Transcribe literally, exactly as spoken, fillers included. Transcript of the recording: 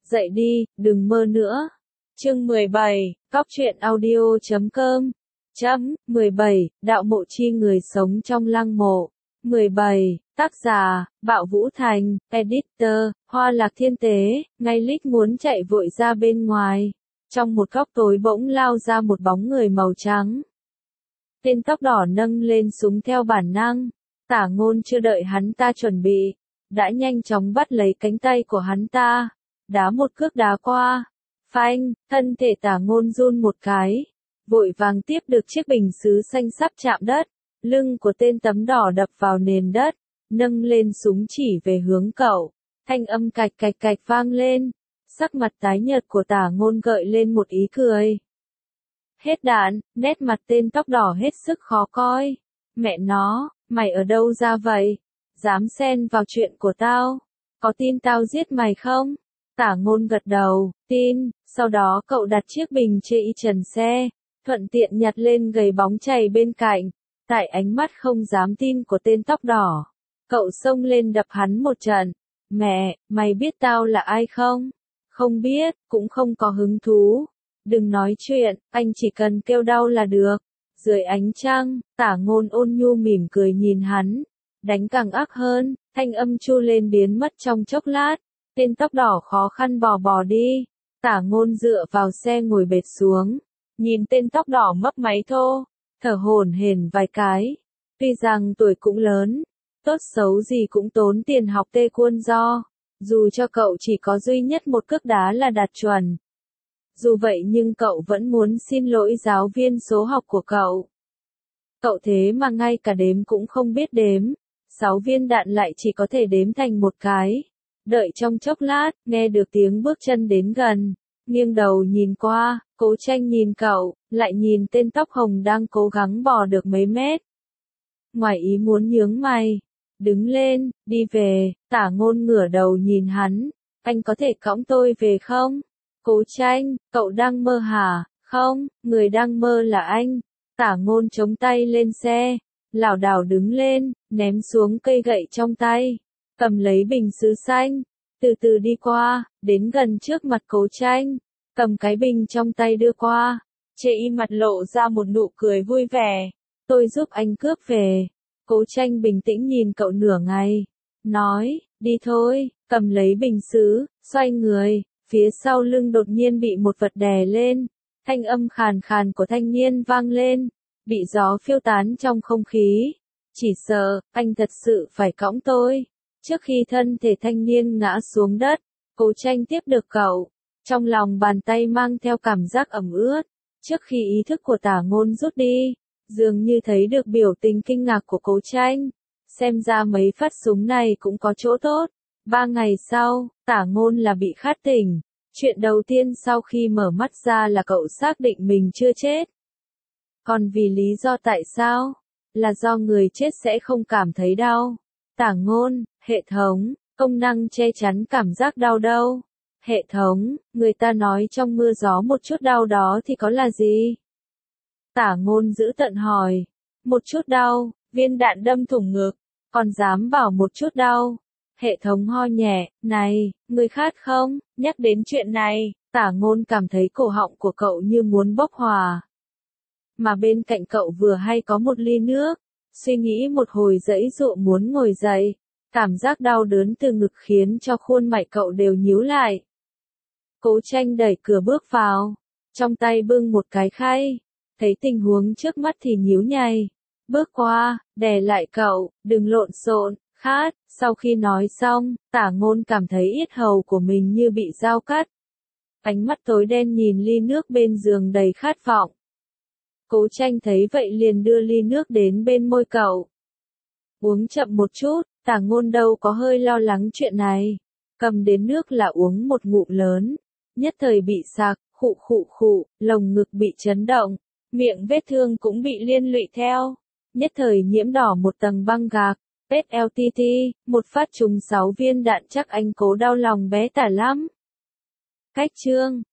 Dậy đi, đừng mơ nữa. Chương mười bảy, cóc truyện audio chấm com. Chấm, mười bảy, đạo mộ chi người sống trong lăng mộ. mười bảy, tác giả, Bạo Vũ Thành, editor, Hoa Lạc Thiên Tế, ngay lít muốn chạy vội ra bên ngoài. Trong một góc tối bỗng lao ra một bóng người màu trắng. Tên tóc đỏ nâng lên súng theo bản năng. Tả Ngôn chưa đợi hắn ta chuẩn bị, đã nhanh chóng bắt lấy cánh tay của hắn ta, đá một cước đá qua. Phanh, thân thể Tả Ngôn run một cái, vội vàng tiếp được chiếc bình sứ xanh sắp chạm đất. Lưng của tên tấm đỏ đập vào nền đất, nâng lên súng chỉ về hướng cậu. Thanh âm cạch cạch cạch vang lên, sắc mặt tái nhợt của Tả Ngôn gợi lên một ý cười. Hết đạn, nét mặt tên tóc đỏ hết sức khó coi. Mẹ nó, mày ở đâu ra vậy? Dám xen vào chuyện của tao? Có tin tao giết mày không? Tả Ngôn gật đầu, tin, sau đó cậu đặt chiếc bình chê y trần xe, thuận tiện nhặt lên gầy bóng chày bên cạnh. Tại ánh mắt không dám tin của tên tóc đỏ, cậu xông lên đập hắn một trận. Mẹ, mày biết tao là ai không? Không biết, cũng không có hứng thú. Đừng nói chuyện, anh chỉ cần kêu đau là được. Dưới ánh trăng, Tả Ngôn ôn nhu mỉm cười nhìn hắn, đánh càng ác hơn, thanh âm chu lên biến mất trong chốc lát. Tên tóc đỏ khó khăn bò bò đi. Tả Ngôn dựa vào xe ngồi bệt xuống, nhìn tên tóc đỏ mấp máy thô, thở hổn hển vài cái. Tuy rằng tuổi cũng lớn, tốt xấu gì cũng tốn tiền học tê quân do, dù cho cậu chỉ có duy nhất một cước đá là đạt chuẩn. Dù vậy nhưng cậu vẫn muốn xin lỗi giáo viên số học của cậu. Cậu thế mà ngay cả đếm cũng không biết đếm, sáu viên đạn lại chỉ có thể đếm thành một cái. Đợi trong chốc lát, nghe được tiếng bước chân đến gần, nghiêng đầu nhìn qua, Cố Tranh nhìn cậu, lại nhìn tên tóc hồng đang cố gắng bò được mấy mét. Ngoài ý muốn nhướng mày, đứng lên, đi về. Tả Ngôn ngửa đầu nhìn hắn, anh có thể cõng tôi về không? Cố Tranh, cậu đang mơ hả? Không, người đang mơ là anh. Tả Ngôn chống tay lên xe, lảo đảo đứng lên, ném xuống cây gậy trong tay, cầm lấy bình sứ xanh, từ từ đi qua, đến gần trước mặt Cố Tranh, cầm cái bình trong tay đưa qua. Chê y mặt lộ ra một nụ cười vui vẻ. Tôi giúp anh cướp về. Cố Tranh bình tĩnh nhìn cậu nửa ngày, nói, đi thôi. Cầm lấy bình sứ, xoay người, phía sau lưng đột nhiên bị một vật đè lên. Thanh âm khàn khàn của thanh niên vang lên, bị gió phiêu tán trong không khí. Chỉ sợ, anh thật sự phải cõng tôi. Trước khi thân thể thanh niên ngã xuống đất, Cố Tranh tiếp được cậu, trong lòng bàn tay mang theo cảm giác ẩm ướt. Trước khi ý thức của Tả Ngôn rút đi, dường như thấy được biểu tình kinh ngạc của Cố Tranh. Xem ra mấy phát súng này cũng có chỗ tốt. Ba ngày sau, Tả Ngôn là bị khát tỉnh. Chuyện đầu tiên sau khi mở mắt ra là cậu xác định mình chưa chết. Còn vì lý do tại sao? Là do người chết sẽ không cảm thấy đau. Tả Ngôn, hệ thống, công năng che chắn cảm giác đau đâu? Hệ thống, người ta nói trong mưa gió một chút đau đó thì có là gì? Tả Ngôn giữ tận hỏi. Một chút đau, viên đạn đâm thủng ngực, còn dám bảo một chút đau. Hệ thống ho nhẹ, này, người khát không? Nhắc đến chuyện này, Tả Ngôn cảm thấy cổ họng của cậu như muốn bốc hỏa. Mà bên cạnh cậu vừa hay có một ly nước, suy nghĩ một hồi giãy giụa muốn ngồi dậy. Cảm giác đau đớn từ ngực khiến cho khuôn mặt cậu đều nhíu lại. Cố Tranh đẩy cửa bước vào, trong tay bưng một cái khay, thấy tình huống trước mắt thì nhíu nhày. Bước qua, đè lại cậu, đừng lộn xộn, khát. Sau khi nói xong, Tả Ngôn cảm thấy yết hầu của mình như bị dao cắt. Ánh mắt tối đen nhìn ly nước bên giường đầy khát vọng. Cố Tranh thấy vậy liền đưa ly nước đến bên môi cậu. Uống chậm một chút. Tả Ngôn đâu có hơi lo lắng chuyện này. Cầm đến nước là uống một ngụm lớn. Nhất thời bị sặc, khụ khụ khụ, lồng ngực bị chấn động. Miệng vết thương cũng bị liên lụy theo. Nhất thời nhiễm đỏ một tầng băng gạc. pê lờ tê tê, một phát trúng sáu viên đạn chắc anh Cố đau lòng bé tả lắm. Cách chương